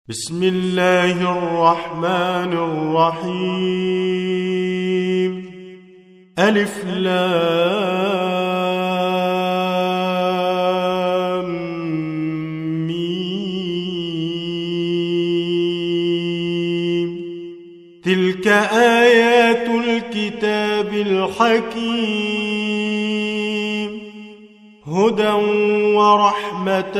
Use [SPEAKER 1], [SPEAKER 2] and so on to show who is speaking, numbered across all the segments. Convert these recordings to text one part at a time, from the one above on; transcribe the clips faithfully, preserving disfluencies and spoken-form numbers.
[SPEAKER 1] بسم الله الرحمن الرحيم. ألف لام ميم. تلك آيات الكتاب الحكيم، هدى ورحمة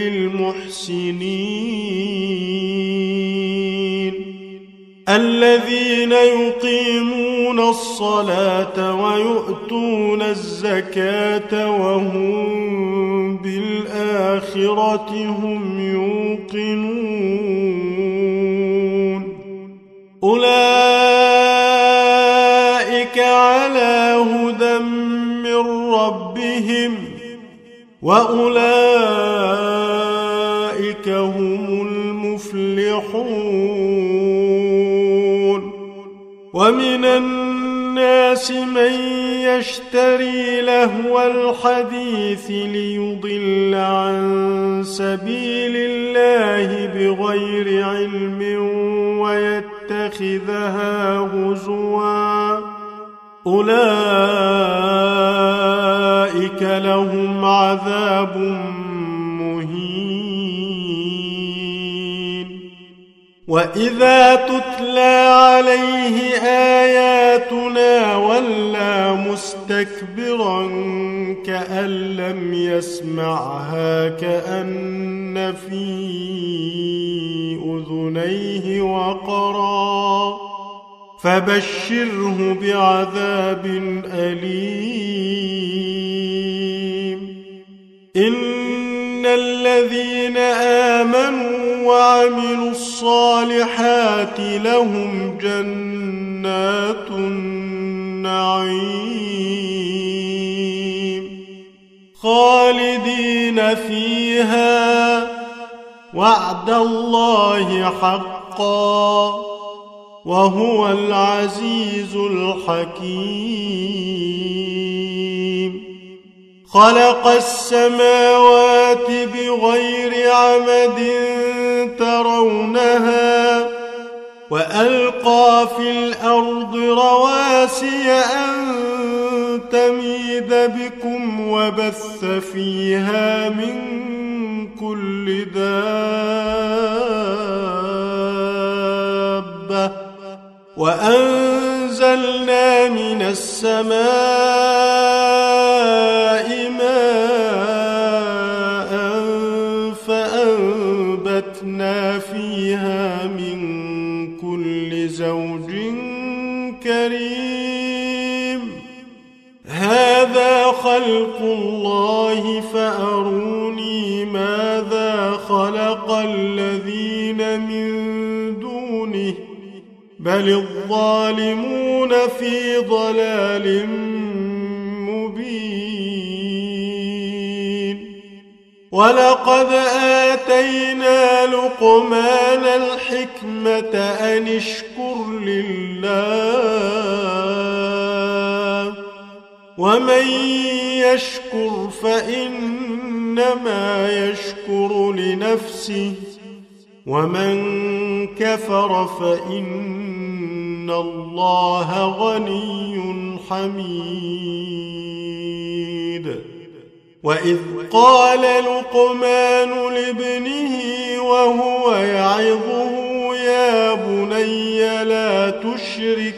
[SPEAKER 1] للمحسنين الذين يقيمون الصلاة ويؤتون الزكاة وهم بالآخرة هم يوقنون. أولئك على هدى من ربهم وأولئك هم المفلحون. ومن الناس من يشتري لهو الحديث ليضل عن سبيل الله بغير علم ويتخذها هزوا، أولئك لهم عذاب مهين. وإذا تتلى عليه آياتنا ولى مستكبرا كأن لم يسمعها كأن في أذنيه وقرا، فبشره بعذاب أليم. إن الذين آمنوا وعملوا الصالحات لهم جنات النعيم خالدين فيها، وعد الله حقا وهو العزيز الحكيم. خلق السماوات بغير عمد ترونها وألقى في الأرض رواسي أن تميد بكم وبث فيها من كل دابة، وأنزلنا من السماء ماء فأنبتنا فيها من كل زوج كريم. هذا خلق الله فأروني ماذا خلق الذين من دونه، بل الظالمون في ضلال مبين. ولقد آتينا لقمان الحكمة أن اشكر لله، ومن يشكر فإنما يشكر لنفسه، ومن كفر فإن الله غني حميد. وإذ قال لقمان لابنه وهو يعظه يا بني لا تشرك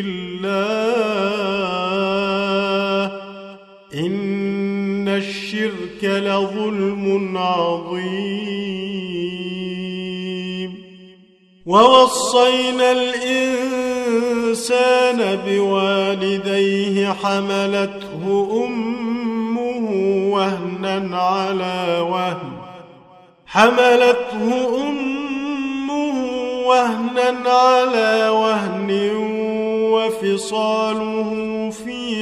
[SPEAKER 1] بالله إن الشرك لظلم عظيم. ووصينا الإنسان بوالديه حملته أمه وهنا على وهن حملته أمه وهنا على وهن وفصاله في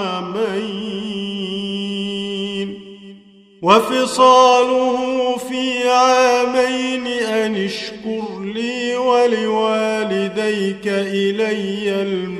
[SPEAKER 1] عامين وفصاله في عامين أن اشكر لي ولوالديك إلي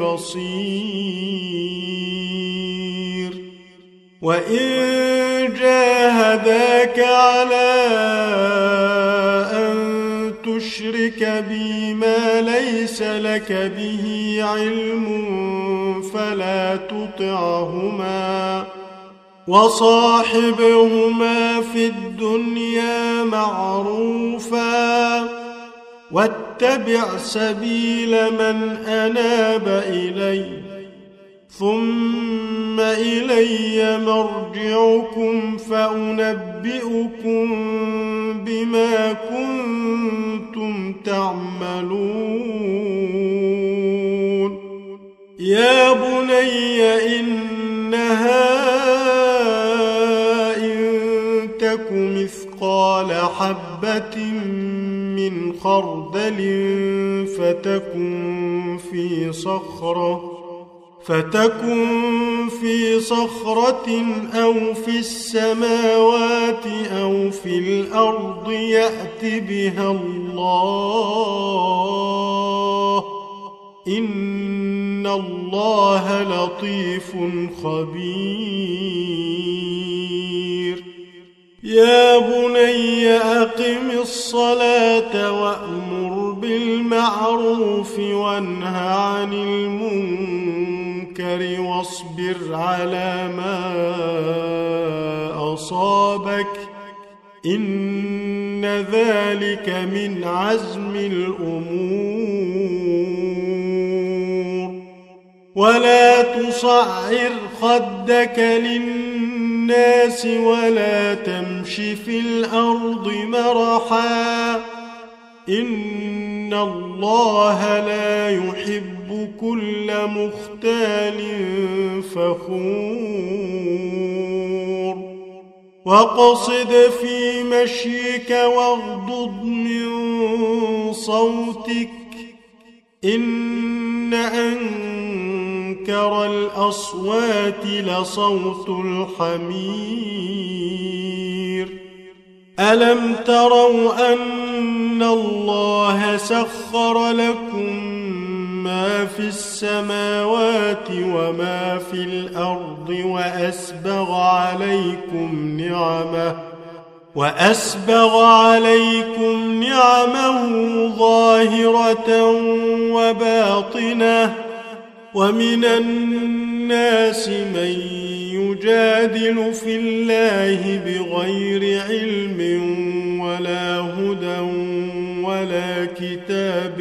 [SPEAKER 1] المصير. وإن جاهداك على أن تشرك بي ما ليس لك به علم فلا تطعهما وصاحبهما في الدنيا معروفا واتبع سبيل من أناب إلي ثم إلي مرجعكم فأنبئكم بما كنتم تعملون يا بني إنها إن تك مثقال حبة من خردل فتكن في صخرة فتكن في صخرة أو في السماوات أو في الأرض يأت بها الله إن الله لطيف خبير يا بني أقم الصلاة وأمر بالمعروف وانه عن المنكر واصبر على ما أصابك إن ذلك من عزم الأمور ولا تصعر خدك للناس ولا تمش في الأرض مرحا إن الله لا يحب كل مختال فخور وقصد في مشيك واغضض من صوتك إن أنكر الأصوات لصوت الحمير ألم تروا أن الله سخر لكم ما في السماوات وما في الأرض وأسبغ عليكم نعمه وأسبغ عليكم نعمه ظاهرة وباطنة ومن الناس من يجادل في الله بغير علم ولا هدى ولا كتاب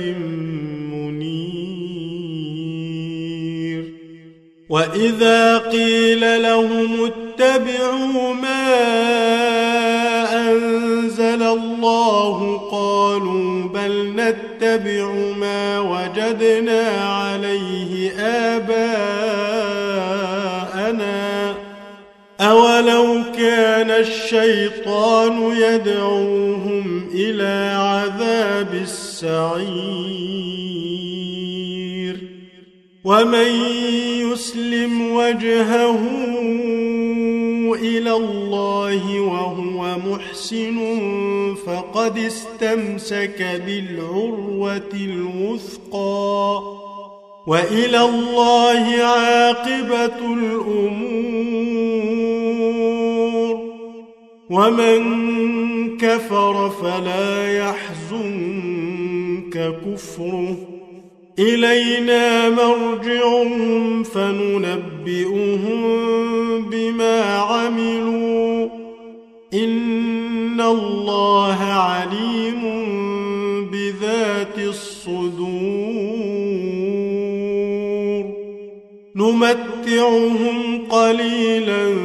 [SPEAKER 1] منير وإذا قيل لهم اتبعوا ما أنزل الله قالوا بل نتبع ما وجدنا عليه آباءنا أولو كان الشيطان يدعوهم إلى عذاب السعير ومن يسلم وجهه إلى الله وهو محسن فقد استمسك بالعروة الوثقى وإلى الله عاقبة الأمور ومن كفر فلا يحزنك كفره إلينا مرجعهم فننبئهم بما عملوا إن الله عليم بذات الصدور نمتعهم قليلا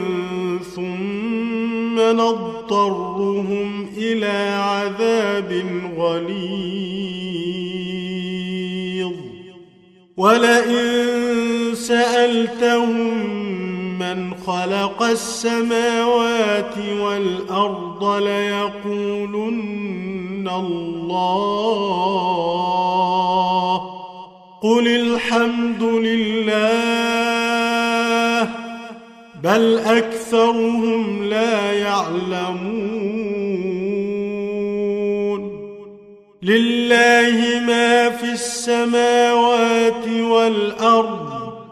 [SPEAKER 1] ثم نضطرهم إلى عذاب غليظ ولئن سألتهم من خلق السماوات والأرض ليقولن الله قل الحمد لله بل أكثرهم لا يعلمون لله ما في السماوات والأرض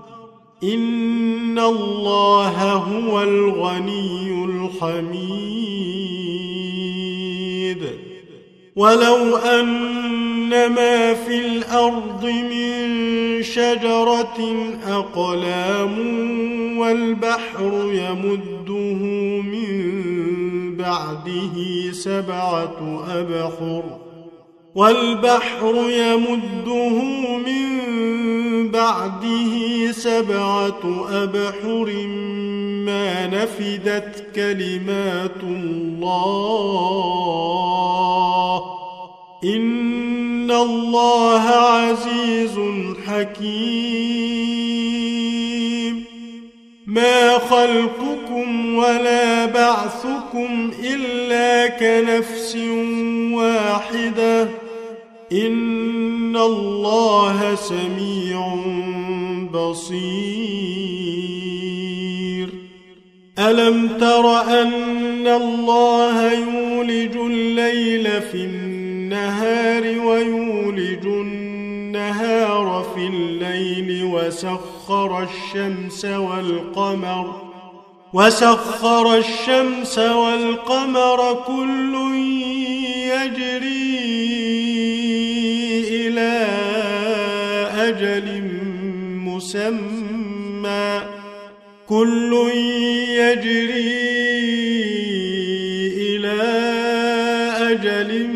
[SPEAKER 1] إن الله هو الغني الحميد ولو أن ما في الأرض من شجرة أقلام والبحر يمده من بعده سبعة أبحر والبحر يمده من بعده سبعة أبحر ما نفدت كلمات الله إن الله عزيز حكيم ما خلقكم ولا بعثكم إلا كنفس واحدة إن الله سميع بصير ألم تر أن الله يولج الليل في النهار ويولج النهار في الليل وسخر الشمس والقمر وسخر الشمس والقمر كل يجري إلى أجل مسمى كل يجري إلى أجل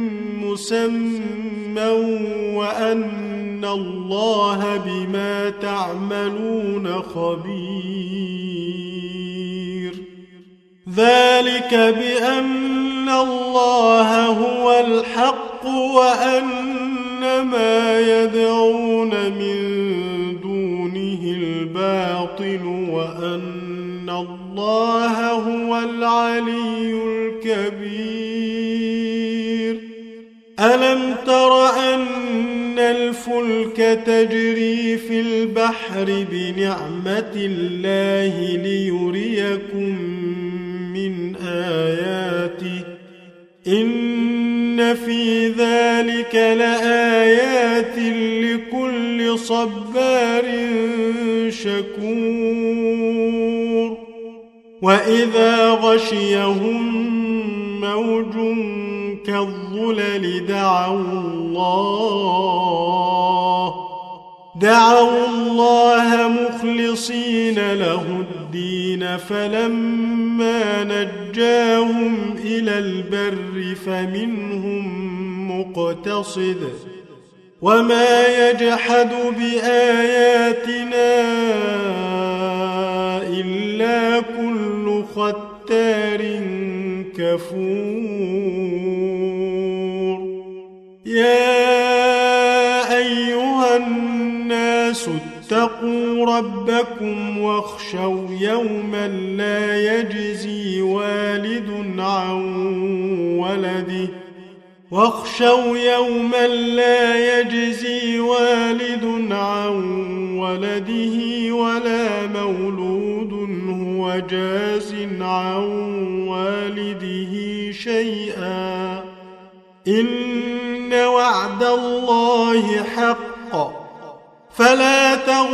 [SPEAKER 1] مسمى وأن الله بما تعملون خبير ذلك بأن الله هو الحق وأن ما يدعون من دونه الباطل وأن الله هو العلي الكبير ألم تر أن الفلك تجري في البحر بنعمة الله ليريكم من آياته إن في ذلك لآيات لكل صبار شكور وإذا غشيهم موج كالظلل دعوا الله دعوا الله مخلصين له الدين فلما نجاهم إلى البر فمنهم مقتصد وما يجحد بآياتنا إلا كل ختار كفور يا أيها الناس اتقوا ربكم واخشوا يوما لا يجزي والد عن ولده واخشوا يوما لا يجزي والد عن ولده ولا مولود هو جاز عن والده شيئا إن وعد الله حق فلا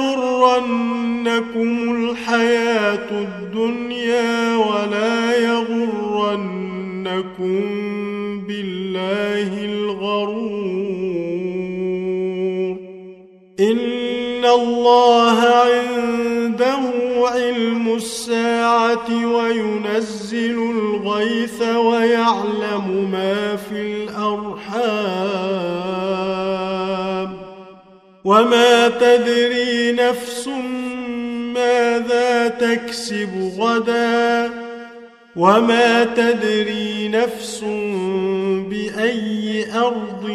[SPEAKER 1] تغرنكم الحياة الدنيا ولا يغرنكم بالله الغرور إن الله عنده علم الساعة وينزل الغيث ويعلم ما في الأرحام وما تدري نفس ماذا تكسب غدا وما تدري نفس بأي أرض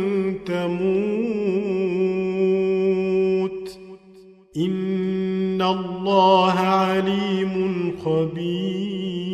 [SPEAKER 1] تموت إن الله عليم خبير